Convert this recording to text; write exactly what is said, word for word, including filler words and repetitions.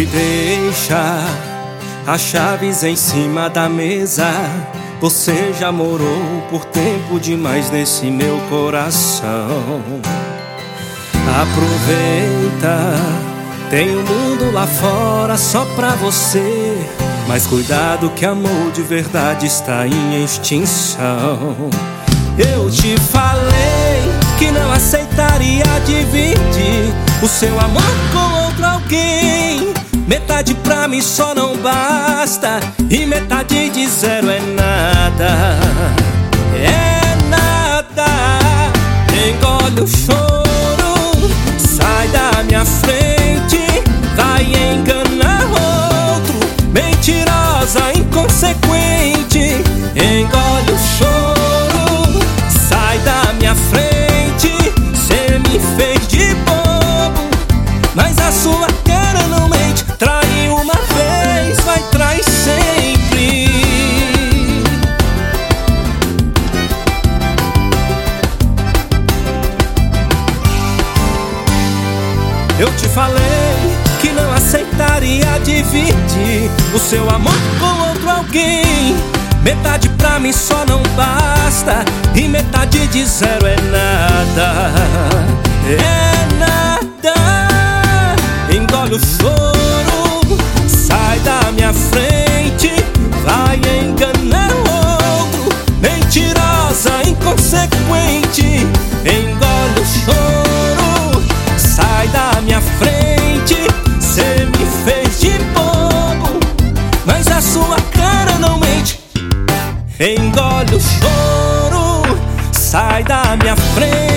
deixa as chaves em cima da mesa. Você já morou por tempo demais nesse meu coração. Aproveita, tem um mundo lá fora só pra você. Mas cuidado que amor de verdade está em extinção. Eu te falei que não aceitaria dividir o seu amor com outro alguém. Metade pra mim só não basta, e metade de zero é nada. É nada. Engole o choro, sai da minha frente. Vai enganar outro, mentirosa, inconsequente. Engole o choro, sai da minha frente. Cê me fez de bobo, mas a sua cara não mente. Traiu uma vez, vai trair sempre. Eu te falei que não aceitaria dividir o seu amor com outro alguém. Metade pra mim só não basta, e metade de zero é nada. É nada. Engole o choro, sai da minha frente. Vai enganar outro, mentirosa, inconsequente. Engole o choro, sai da minha frente. Cê me fez de bobo, mas a sua cara não mente. Engole o choro, sai da minha frente.